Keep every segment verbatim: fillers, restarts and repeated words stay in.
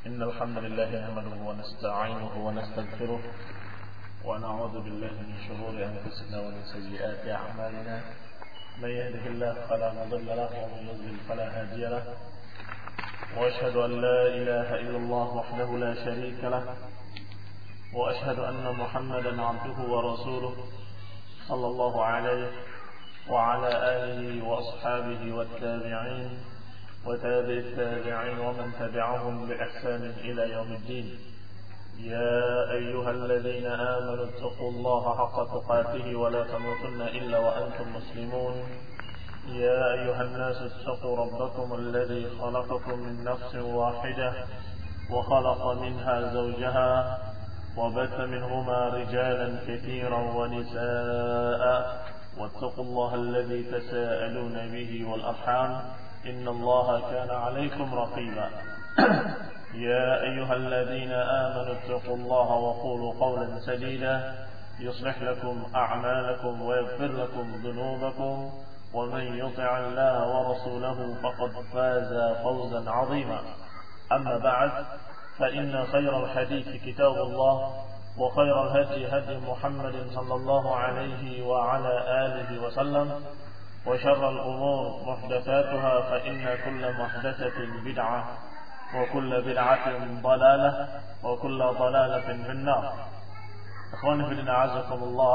إن الحمد لله نحمده ونستعينه ونستغفره ونعوذ بالله من شرور أنفسنا ومن سيئات أعمالنا. من يهده الله فلا مضل له ومن يضلل فلا هادي له، وأشهد أن لا إله إلا الله وحده لا شريك له، وأشهد أن محمدا عبده ورسوله صلى الله عليه وعلى آله وأصحابه والتابعين وتابع التابعين ومن تبعهم بإحسان إلى يوم الدين. يا أيها الذين آمنوا اتقوا الله حق تقاته ولا تموتن إلا وأنتم مسلمون. يا أيها الناس اتقوا ربكم الذي خلقكم من نفس واحدة وخلق منها زوجها وبث منهما رجالا كثيرا ونساء، واتقوا الله الذي تساءلون به والأرحام إن الله كان عليكم رقيبا. يا أيها الذين آمنوا اتقوا الله وقولوا قولا سديدا يصلح لكم أعمالكم ويغفر لكم ذنوبكم، ومن يطع الله ورسوله فقد فاز فوزا عظيما. أما بعد، فإن خير الحديث كتاب الله، وخير الهدي هدي محمد صلى الله عليه وعلى آله وسلم، وشر الأمور محدثاتها فإن كل محدثة بدعة وكل بدعة ضلالة وكل ضلالة في النار. Ikhwani fi din, a'azakumullah,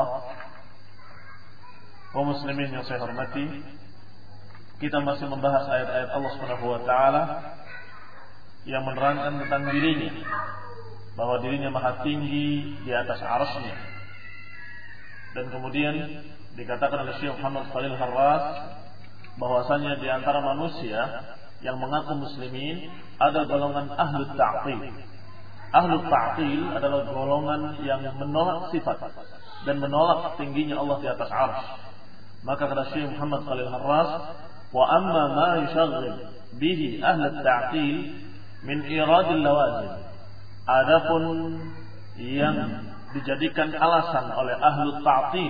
kaum muslimin yang saya hormati, kita masih membahas ayat-ayat Allah Subhanahu wa taala yang menerangkan tentang dirinya, bahwa dirinya maha tinggi di atas arsy-Nya. Dan kemudian dikatakan oleh Syekh Muhammad Khalil Harras bahwasanya di antara manusia yang mengaku muslimin ada golongan ahlu ta'til. Ahlu ta'til adalah golongan yang menolak sifat dan menolak tingginya Allah di atas arsy. Maka kata Syekh Muhammad Khalil Harras, wa amma ma yushaghil bihi ahlu ta'til min iradil lawazim. Adapun yang dijadikan alasan oleh ahlu ta'til,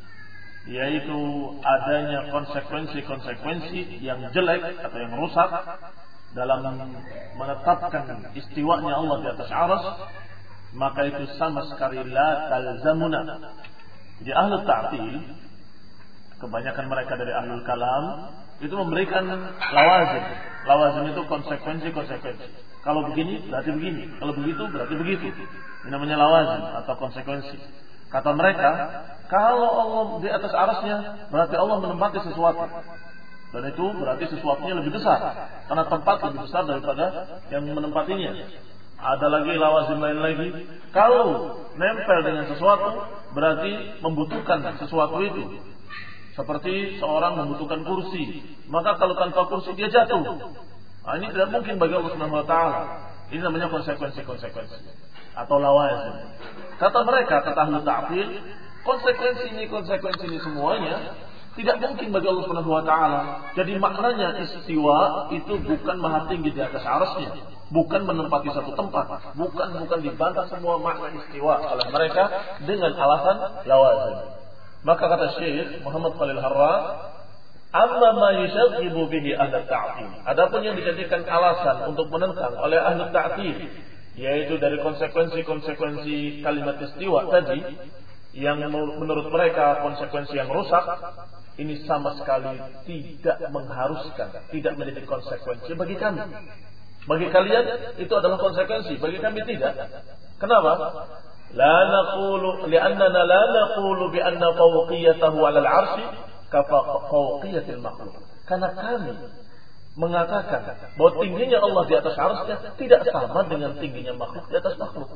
yaitu adanya konsekuensi-konsekuensi yang jelek atau yang rusak dalam menetapkan istiwanya Allah di atas arsy, maka itu sama sekali la talzamuna. Jadi ahlu ta'til, kebanyakan mereka dari ahlul kalam, itu memberikan lawazim. Lawazim itu konsekuensi-konsekuensi. Kalau begini berarti begini, kalau begitu berarti begitu. Ini namanya lawazim atau konsekuensi. Kata mereka, kalau Allah di atas arsy-Nya berarti Allah menempati sesuatu, dan itu berarti sesuatunya lebih besar, karena tempat lebih besar daripada yang menempatinya. Ada lagi lawazim lain lagi, kalau nempel dengan sesuatu berarti membutuhkan sesuatu itu. Seperti seorang membutuhkan kursi, maka kalau tanpa kursi dia jatuh. Nah, ini tidak mungkin bagi Allah Subhanahu wa taala. Ini namanya konsekuensi-konsekuensi atau lawazim. Kata mereka, kata ahlu ta'til, konsekuensi ini, konsekuensi ini semuanya tidak mungkin bagi Allah Subhanahu wa taala. Jadi maknanya istiwa itu bukan maha tinggi di atas arsy-Nya, bukan menempati satu tempat, bukan bukan dibantah semua makna istiwa oleh mereka dengan alasan lawazim. Maka kata Syekh Muhammad Khalil Harras, amma ma yushaghibu bihi ahlu ta'til. Adapun yang dijadikan alasan untuk menentang oleh ahlu ta'til, yaitu dari konsekuensi-konsekuensi kalimat istiwa tadi, yang menurut mereka konsekuensi yang rusak, ini sama sekali tidak mengharuskan, tidak menjadi konsekuensi bagi kami. Bagi kalian itu adalah konsekuensi, bagi kami tidak. Kenapa? La naqulu li'annana la naqulu bi anna fawqiyatahu 'ala al-'arsy ka fawqiyatil makhluq. Karena kami mengatakan bahwa tingginya Allah di atas arsy-Nya tidak sama dengan tingginya makhluk di atas makhluk.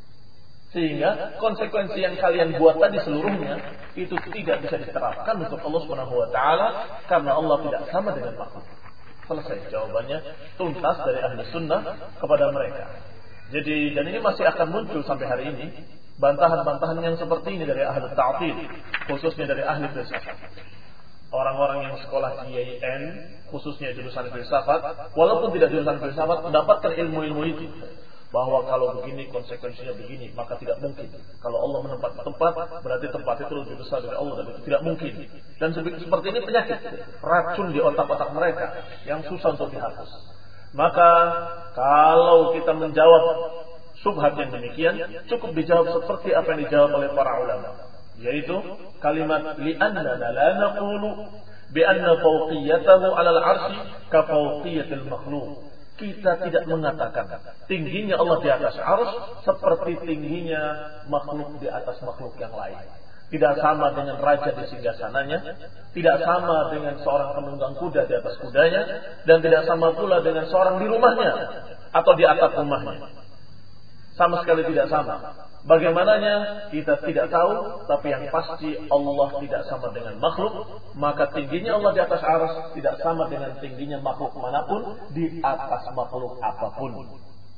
Sehingga konsekuensi yang kalian buat tadi seluruhnya itu tidak bisa diterapkan untuk Allah Subhanahu wa taala, karena Allah tidak sama dengan makhluk. Selesai jawabannya tuntas dari ahli sunnah kepada mereka. Jadi, dan ini masih akan muncul sampai hari ini bantahan-bantahan yang seperti ini dari ahli ta'til, khususnya dari ahli filsafat. Orang-orang yang sekolah di I A I N, khususnya jurusan filsafat, walaupun tidak jurusan filsafat, mendapatkan ilmu-ilmu itu, bahwa kalau begini konsekuensinya begini, maka tidak mungkin. Kalau Allah menempati tempat, berarti tempat itu lebih besar dari Allah, dan itu tidak mungkin. Dan seperti ini penyakit, racun di otak-otak mereka yang susah untuk dihapus. Maka kalau kita menjawab syubhat yang demikian, cukup dijawab seperti apa yang dijawab oleh para ulama, yaitu kalimat li'annana la naqulu bi'anna fawqiyatahu 'alal 'arsy ka fawqiyatil makhluq. Kita tidak mengatakan tingginya Allah di atas arsy seperti tingginya makhluk di atas makhluk yang lain. Tidak sama dengan raja di singgasananya, tidak sama dengan seorang penunggang kuda di atas kudanya, dan tidak sama pula dengan seorang di rumahnya atau di atap rumahnya. Sama sekali tidak sama. Bagaimananya kita tidak tahu, tapi yang pasti Allah tidak sama dengan makhluk. Maka tingginya Allah di atas arsy tidak sama dengan tingginya makhluk manapun di atas makhluk apapun.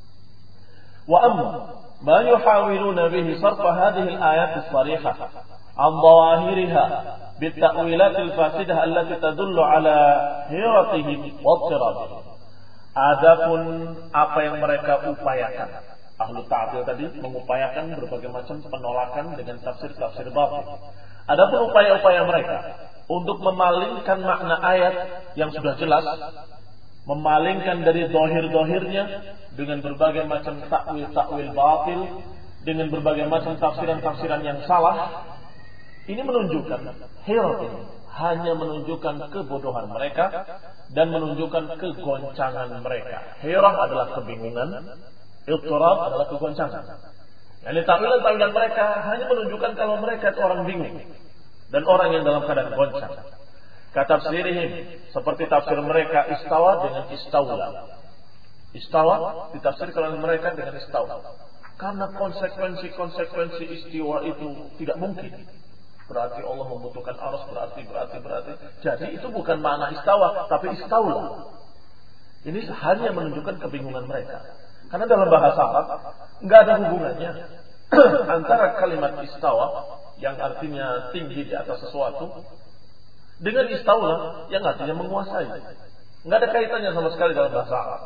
Wa amma ma yuhawiluna bihi sarfa hadhihi al-ayat as-sarihah an dhawahiriha bit-ta'wilat al-fasidah allati tadullu ala hiratihim wa ittirabihim. Adapun apa yang mereka upayakan, ahlu ta'til tadi mengupayakan berbagai macam penolakan dengan tafsir-tafsir batil. Adapun upaya-upaya mereka untuk memalingkan makna ayat yang sudah jelas, memalingkan dari dohir-dohirnya dengan berbagai macam takwil-takwil batil, dengan berbagai macam tafsiran-tafsiran yang salah, ini menunjukkan hirat ini hanya menunjukkan kebodohan mereka dan menunjukkan kegoncangan mereka. Hirah adalah kebingungan, ittirab adalah kegoncangan. Yani takwilan-takwilan mereka hanya menunjukkan kalau mereka itu orang bingung dan orang yang dalam keadaan goncang. Katafsirihim, seperti tafsir mereka istawa dengan istaula. Istawa ditafsirkan oleh mereka dengan istawa. Karena konsekuensi-konsekuensi istiwa itu tidak mungkin. Berarti Allah membutuhkan arsy, berarti berarti berarti. Jadi itu bukan makna istawa, tapi istaula. Ini hanya menunjukkan kebingungan mereka. Karena dalam bahasa Arab nggak ada hubungannya antara kalimat istawa yang artinya tinggi di atas sesuatu dengan istaula yang artinya menguasai. Nggak ada kaitannya sama sekali dalam bahasa Arab.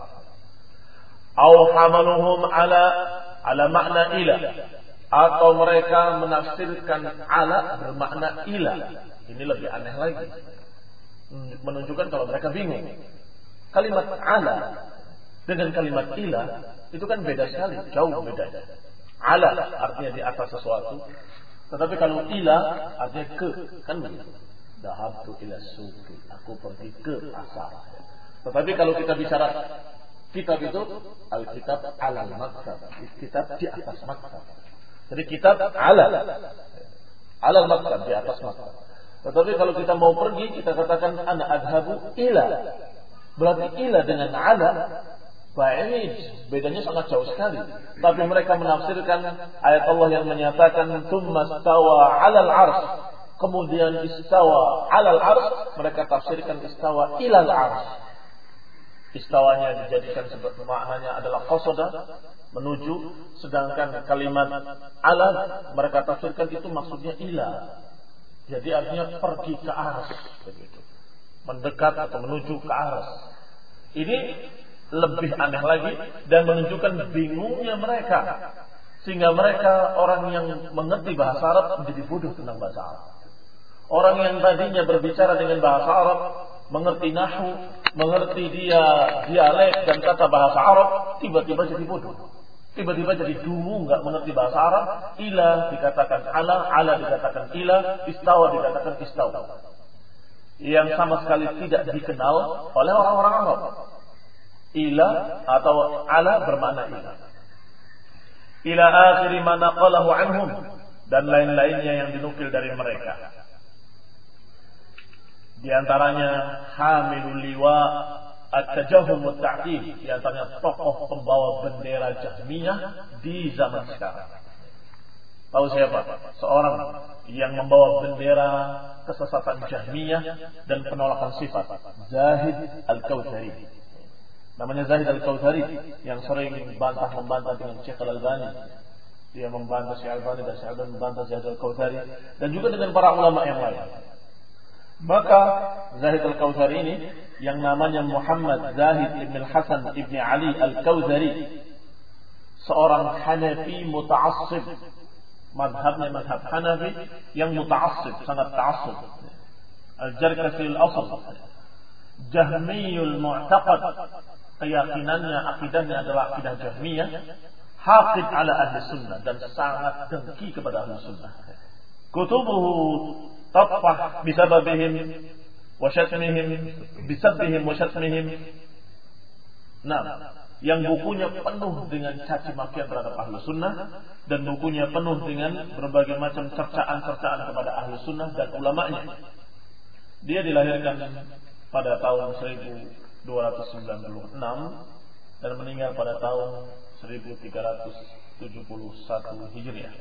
Au hamaluhum ala ala makna ila, atau mereka menafsirkan ala bermakna ila. Ini lebih aneh lagi, menunjukkan kalau mereka bingung. Kalimat ala dengan kalimat ila itu kan beda sekali, jauh bedanya. Ala artinya di atas sesuatu, tetapi kalau ila artinya ke, kan begitu. Dhahabtu ila suqi, aku pergi ke pasar. Tetapi kalau kita bicara kitab itu al-kitab alal maktab, kitab di atas maktab. Jadi kitab ala alal maktab, di atas maktab. Tetapi kalau kita mau pergi, kita katakan ana adhabu ila. Berarti ila dengan ala ba'id, bedanya sangat jauh sekali. Tapi mereka menafsirkan ayat Allah yang menyatakan tsumma stawa 'alal 'arsy, kemudian istawa 'alal 'arsy, mereka tafsirkan istawa ilal 'arsy. Istawanya dijadikan sebagai maknanya adalah qasada, menuju, sedangkan kalimat ala mereka tafsirkan itu maksudnya ila. Jadi artinya pergi ke arsy, begitu. Mendekat atau menuju ke arsy. Ini lebih aneh lagi dan menunjukkan bingungnya mereka, sehingga mereka orang yang mengerti bahasa Arab menjadi bodoh tentang bahasa Arab. Orang yang tadinya berbicara dengan bahasa Arab, mengerti nahwu, mengerti dia dialek dan kata bahasa Arab, tiba-tiba jadi bodoh. Tiba-tiba jadi dulu nggak mengerti bahasa Arab. Ila dikatakan ala, ala dikatakan ila, istawa dikatakan istawa, yang sama sekali tidak dikenal oleh orang-orang Arab. Ila atau ala bermakna ila. Ila akhiri ma naqalahu anhum, dan lain-lainnya yang dinukil dari mereka. Di antaranya hamilul liwa at-tajahum wa ta'til, di antaranya tokoh pembawa bendera Jahmiyah di zaman sekarang. Tahu siapa? Seorang yang membawa bendera kesesatan Jahmiyah dan penolakan sifat, Zahid Al-Kautsari. Namanya Zahid Al-Kautsari, yang sering bantah-membantah dengan Syekh Al-Albani. Dia membantah Syekh Al-Albani dan Syekh Al-Albani membantah Zahid Al-Kautsari, dan juga dengan para ulama yang lain. Maka Zahid Al-Kautsari ini yang namanya Muhammad Zahid ibn Hasan ibn Ali Al-Kautsari, seorang Hanafi muta'assib, madhabnya madhab Hanafi yang muta'assib, sangat ta'assub. Al-Jarkasi al-asl, Jahmiyul mu'taqad, keyakinannya, akidahnya adalah akidah Jahmiyah, haqid ala ahli sunnah, dan sangat dengki kepada ahli sunnah. Kutubuhu tafah bisababihim wa syatmihim bisabbihim wa syatmihim. Nah, yang bukunya penuh dengan caci makian terhadap ahli sunnah, dan bukunya penuh dengan berbagai macam cercaan-cercaan kepada ahli sunnah dan ulamanya. Dia dilahirkan pada tahun seribu dua ratus sembilan puluh enam dan meninggal pada tahun seribu tiga ratus tujuh puluh satu Hijriah.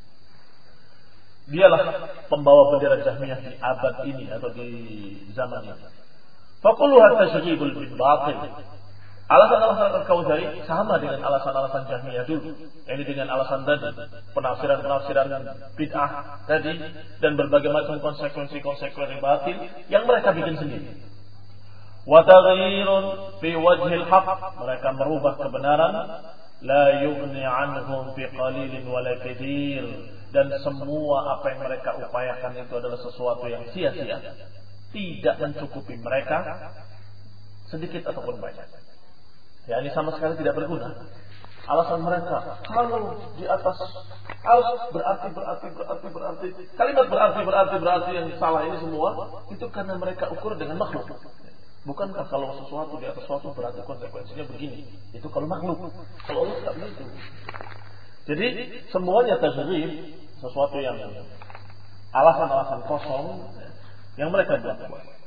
Dialah pembawa bendera Jahmiyah di abad ini atau di zaman ini. Faquluha tashribul bil batil. Alasan-alasan Al-Kautsari sama dengan alasan-alasan Jahmiyah dulu. Ini dengan alasan tadi, penafsiran-penafsiran bid'ah tadi, dan berbagai macam konsekuensi-konsekuensi batil yang mereka bikin sendiri. Wa taghyirun fi wajhil haqq, mereka merubah kebenaran, la yughni anhum fi qalilin wala katsir, dan semua apa yang mereka upayakan itu adalah sesuatu yang sia-sia, tidak mencukupi mereka sedikit ataupun banyak. Ya, ini sama sekali tidak berguna. Alasan mereka, kalau di atas harus berarti berarti berarti berarti kalimat berarti berarti berarti yang salah ini semua itu karena mereka ukur dengan makhluk. Bukankah kalau sesuatu di atas sesuatu berarti konsekuensinya begini? Itu kalau makhluk. Kalau Allah tidak begitu. Jadi semuanya tasyrik, sesuatu yang alasan-alasan kosong yang mereka buat.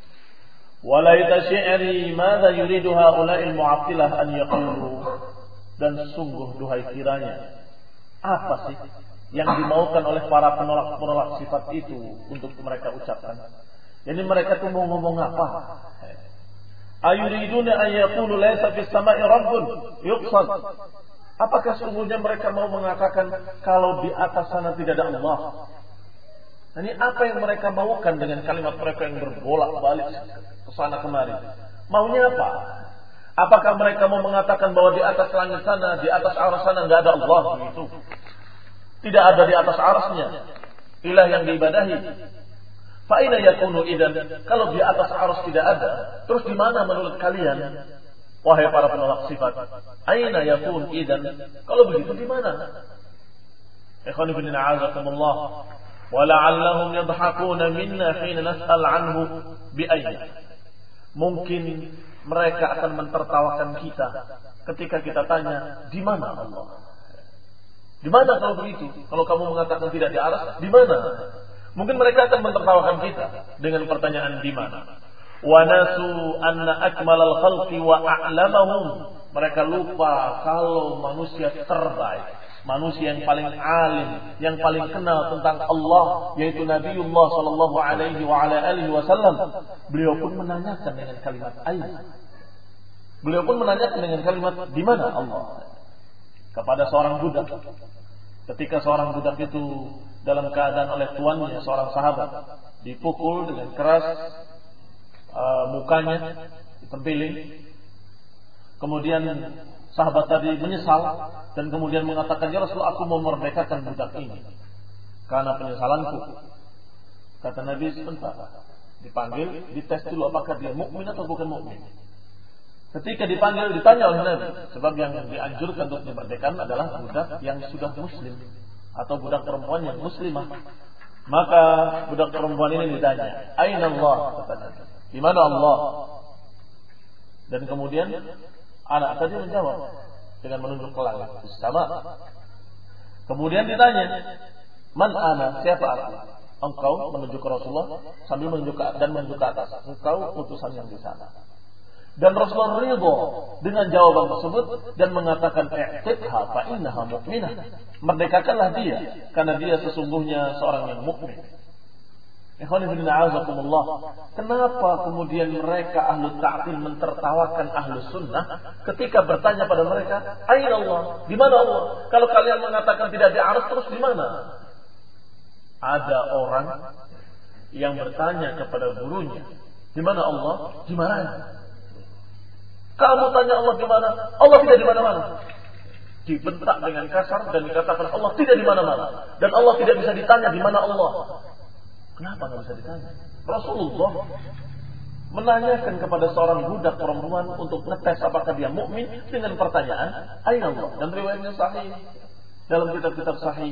Walaita syi'ri madza yuridu haula'il mu'attilah an yaqulu, dan sungguh duhai kiranya apa sih yang dimaukan oleh para penolak-penolak sifat itu untuk mereka ucapkan. Jadi mereka tuh mau ngomong apa? Ayuriduna an yaqulu laysa fis sama'i rabbun yuqsad. Apakah sungguhnya mereka mau mengatakan kalau di atas sana tidak ada Allah? Ini apa yang mereka maukan dengan kalimat mereka yang berbolak-balik ke sana kemari? Maunya apa? Apakah mereka mau mengatakan bahwa di atas langit sana, di atas aras sana enggak ada Allah begitu? Tidak ada di atas arasnya ilah yang diibadahi. Fa aina yakunu idan? Kalau di atas aras tidak ada, terus di mana menurut kalian, wahai para penolak sifat? Aina yakun idan? Kalau begitu di mana? Ikhwani fillah, a'azakumullah. Wala'allahum yadhakuna minna hina nas'al anhu bi ayna. Mungkin mereka akan mentertawakan kita ketika kita tanya di mana Allah. Di mana kalau begitu? Kalau kamu mengatakan tidak di aras, di mana? Mungkin mereka akan mentertawakan kita dengan pertanyaan di mana. Wa nasu anna akmalal khalqi wa a'lamahum. Mereka lupa kalau manusia terbaik, manusia yang paling alim, yang paling kenal tentang Allah, yaitu Nabiullah sallallahu alaihi wa ala alihi wasallam. Beliau pun menanyakan dengan kalimat aina. Beliau pun menanyakan dengan kalimat di mana Allah kepada seorang budak. Ketika seorang budak itu dalam keadaan oleh tuannya, seorang sahabat, dipukul dengan keras, uh, mukanya ditempiling. Kemudian sahabat tadi menyesal dan kemudian mengatakan, ya Rasulullah, aku mau memerdekakan budak ini karena penyesalanku. Kata Nabi, sebentar, dipanggil, dites dulu apakah dia mukmin atau bukan mukmin. Ketika dipanggil, ditanya oleh Nabi, sebab yang dianjurkan untuk dimerdekakan adalah budak yang sudah muslim atau budak perempuan yang muslimah. Maka budak perempuan ini ditanya, aina Allah? Kata Nabi, di mana Allah? Dan kemudian anak tadi menjawab dengan menunjuk ke langit, sama. Kemudian ditanya, man ana? Siapa aku? Engkau, menunjuk ke Rasulullah sambil menunjuk ke, dan menunjuk ke atas. Engkau utusan yang di sana. Dan Rasulullah ridho dengan jawaban tersebut dan mengatakan, i'tiqha fa innaha mu'minah. Merdekakanlah dia karena dia sesungguhnya seorang yang mukmin. Ikhwani fillah, a'azakumullah. Kenapa kemudian mereka ahlu ta'til mentertawakan ahlu sunnah ketika bertanya pada mereka, aina Allah? Di mana Allah? Kalau kalian mengatakan tidak di aras, terus di mana? Ada orang yang bertanya kepada gurunya, di mana Allah? Di mana? Kamu tanya Allah di mana? Allah tidak di mana-mana. Dibentak dengan kasar dan dikatakan Allah tidak di mana-mana, dan Allah tidak bisa ditanya di mana Allah. Kenapa nggak bisa ditanya? Rasulullah menanyakan kepada seorang budak perempuan untuk ngetes apakah dia mukmin dengan pertanyaan aina Allah, dan riwayatnya sahih dalam kitab-kitab sahih.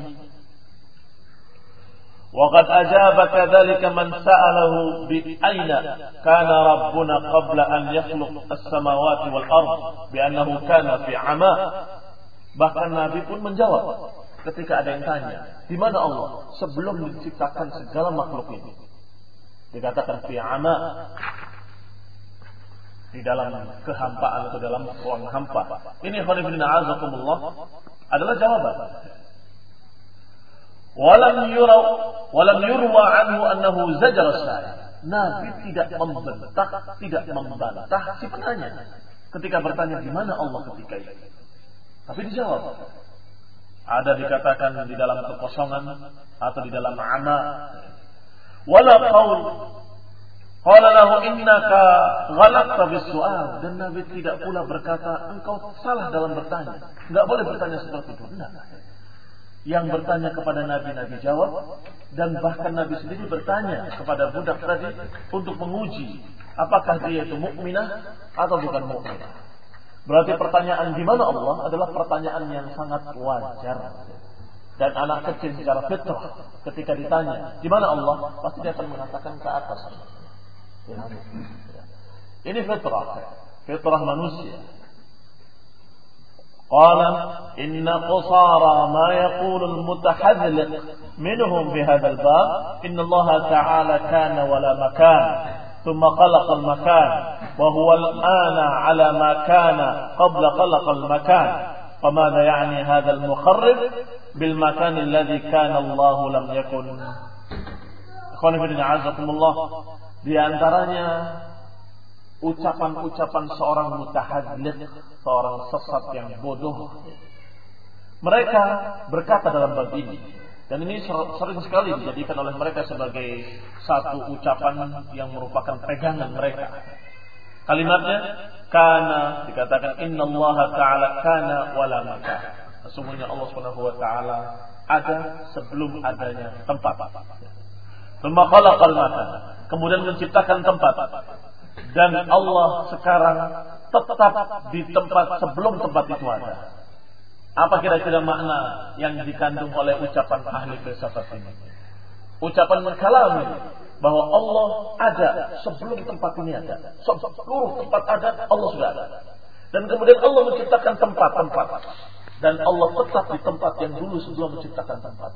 وقد أجاب كذلك من سأله بأين كان ربنا قبل أن يخلق السماوات والأرض بأنه كان في عماء. Bahkan Nabi pun menjawab ketika ada yang tanya, di mana Allah sebelum diciptakan segala makhluk ini? Dikatakan fi ama, di dalam kehampaan atau dalam ruang hampa. Ini khonifidina azakumullah adalah jawaban. Walam yura walam yurwa anhu annahu zajara as-sa'il. Nabi tidak membantah, tidak membantah si penanya ketika bertanya di mana Allah ketika itu. Tapi dijawab. Ada dikatakan di dalam kekosongan atau di dalam ama. Wala qaul qala lahu innaka ghalaqta bis-su'al, dan Nabi tidak pula berkata engkau salah dalam bertanya. Enggak boleh bertanya seperti itu. Enggak. Yang bertanya kepada Nabi, Nabi jawab, dan bahkan Nabi sendiri bertanya kepada budak tadi untuk menguji apakah dia itu mukminah atau bukan mukminah. Berarti pertanyaan di mana Allah adalah pertanyaan yang sangat wajar. Dan anak kecil secara fitrah ketika ditanya di mana Allah, pasti dia akan mengatakan ke atas. Ini fitrah, fitrah manusia. قال إن قصارى ما يقول المتحذلق منهم بهذا الباب إن الله تعالى كان ولا مكان ثم خلق المكان وهو الآن على ما كان قبل خلق المكان فماذا يعني هذا المخرب بالمكان الذي كان الله لم يكن. Ikhwani fillah a'azakumullah, di antaranya ucapan-ucapan seorang mutahadlid, seorang sesat yang bodoh. Mereka berkata dalam bab ini, dan ini sering sekali dijadikan oleh mereka sebagai satu ucapan yang merupakan pegangan mereka. Kalimatnya kana, dikatakan innallaha ta'ala kana wala makan. Sesungguhnya Allah Subhanahu wa taala ada sebelum adanya tempat. Tsumma khalaqal makan, kemudian menciptakan tempat. Dan Allah sekarang tetap di tempat sebelum tempat itu ada. Apa kira-kira makna yang dikandung oleh ucapan ahli filsafat ini? Ucapan kalami bahwa Allah ada sebelum tempat ini ada. Seluruh tempat ada, Allah sudah ada. Dan kemudian Allah menciptakan tempat-tempat. Dan Allah tetap di tempat yang dulu sebelum menciptakan tempat.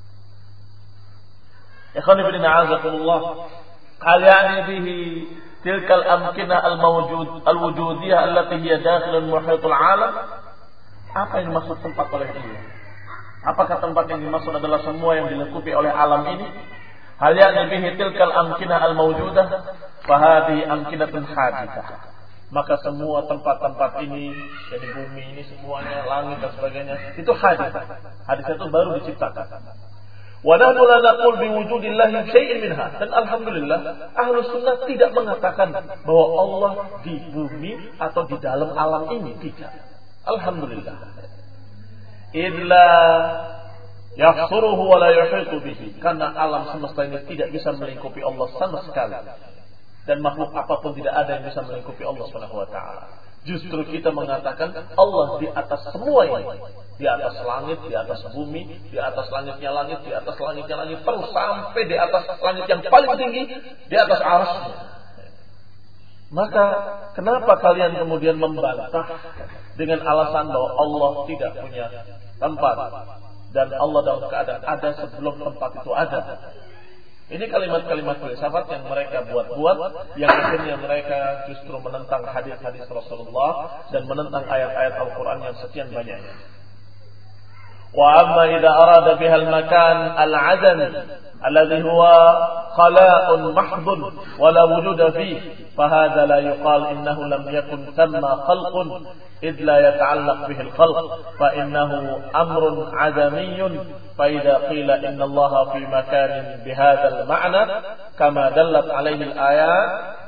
Ikhwan fillah a'azakumullah, hal yani bihi tilkal amkinah al-mawjud al-wujudiyah allati hiya dakhil al-muhit al-alam. Apa yang dimaksud tempat oleh dia? Apakah tempat yang dimaksud adalah semua yang dilengkapi oleh alam ini? Hal yani bihi tilkal amkinah al-mawjudah fa hadhihi amkinatun hadithah. Maka semua tempat-tempat ini, jadi bumi ini semuanya, langit dan sebagainya, itu hadis. Hadis itu baru diciptakan. Wa nahnu la naqul bi wujudillahi syai'in minha. Dan alhamdulillah Ahlus Sunnah tidak mengatakan bahwa Allah di bumi atau di dalam alam ini, tidak. Alhamdulillah. Illa yahsuruhu wa la yuhitu bihi. Karena alam semesta ini tidak bisa melingkupi Allah sama sekali. Dan makhluk apapun tidak ada yang bisa melingkupi Allah Subhanahu wa taala. Justru kita mengatakan Allah di atas semua ini. Di atas langit, di atas bumi, di atas langitnya langit, di atas langitnya langit, terus sampai di atas langit yang paling tinggi, di atas arsy-Nya. Maka kenapa kalian kemudian membantah dengan alasan bahwa Allah tidak punya tempat dan Allah dalam keadaan ada sebelum tempat itu ada? Ini kalimat-kalimat filsafat yang mereka buat-buat, yang akhirnya mereka justru menentang hadis-hadis Rasulullah dan menentang ayat-ayat Al-Quran yang sekian banyaknya. Wa amma idza arada biha al-makan al-'adam alladhi huwa khala'un mahdhun wa la wujuda fihi fa hadha la yuqal innahu lam yakun thamma khalqun id la yata'allaq bihi al-khalq fa innahu amrun 'adamiyyun fa idza qila inna Allaha fi makanin bihadha al-ma'na kama dallat 'alayhi al-ayat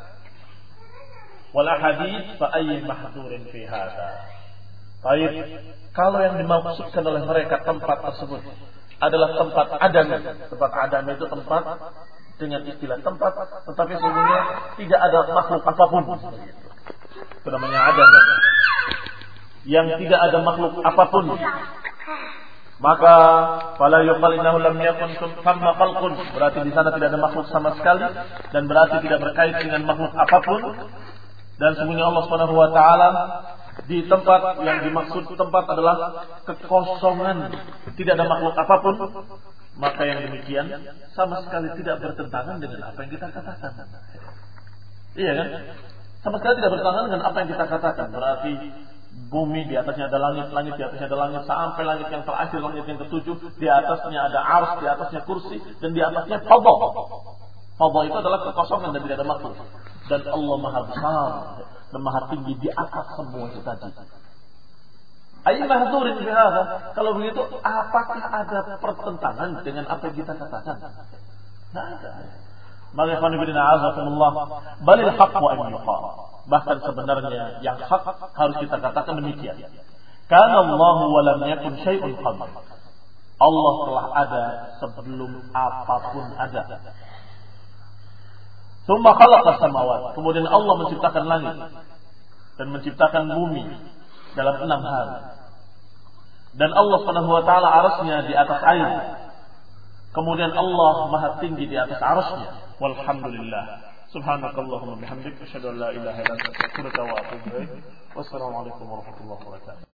wal ahadith fa ayyi mahdhurin fi hadha. Baik, kalau yang dimaksudkan oleh mereka tempat tersebut adalah tempat adam. Tempat adam itu tempat dengan istilah tempat, tetapi sesungguhnya tidak ada makhluk apapun. Itu namanya adam. Yang tidak ada makhluk apapun. Maka fala yuqal innahu lam yakun thamma khalqun, berarti di sana tidak ada makhluk sama sekali dan berarti tidak berkait dengan makhluk apapun. Dan sesungguhnya Allah Subhanahu wa taala di tempat yang dimaksud tempat adalah kekosongan, tidak ada makhluk apapun. Maka yang demikian sama sekali tidak bertentangan dengan apa yang kita katakan. Iya kan? Sama sekali tidak bertentangan dengan apa yang kita katakan. Berarti bumi, di atasnya ada langit, langit di atasnya ada langit, sampai langit yang terakhir, langit yang ketujuh, di atasnya ada ars, di atasnya kursi, dan di atasnya fadha. Fadha itu adalah kekosongan dan tidak ada makhluk. Dan Allah Maha Besar dan Maha Tinggi di atas semua itu tadi. Ayy mahdurin fi hadza. Kalau begitu, apakah ada pertentangan dengan apa yang kita katakan? Tidak ada. Maka ikhwan fillah a'azakumullah, balil haqqu an yuqal. Bahkan sebenarnya yang hak harus kita katakan demikian. Kana Allah wa lam yakun syai'un qabl. Allah telah ada sebelum apapun ada. Tsumma khalaqa samawat. Kemudian Allah menciptakan langit dan menciptakan bumi dalam enam hari. Dan Allah Subhanahu wa taala arasnya di atas air. Kemudian Allah Maha Tinggi di atas arasnya. Walhamdulillah. Subhanakallahumma bihamdik asyhadu an la ilaha illa anta astaghfiruka wa atubu ilaik. Wassalamu alaikum warahmatullahi wabarakatuh.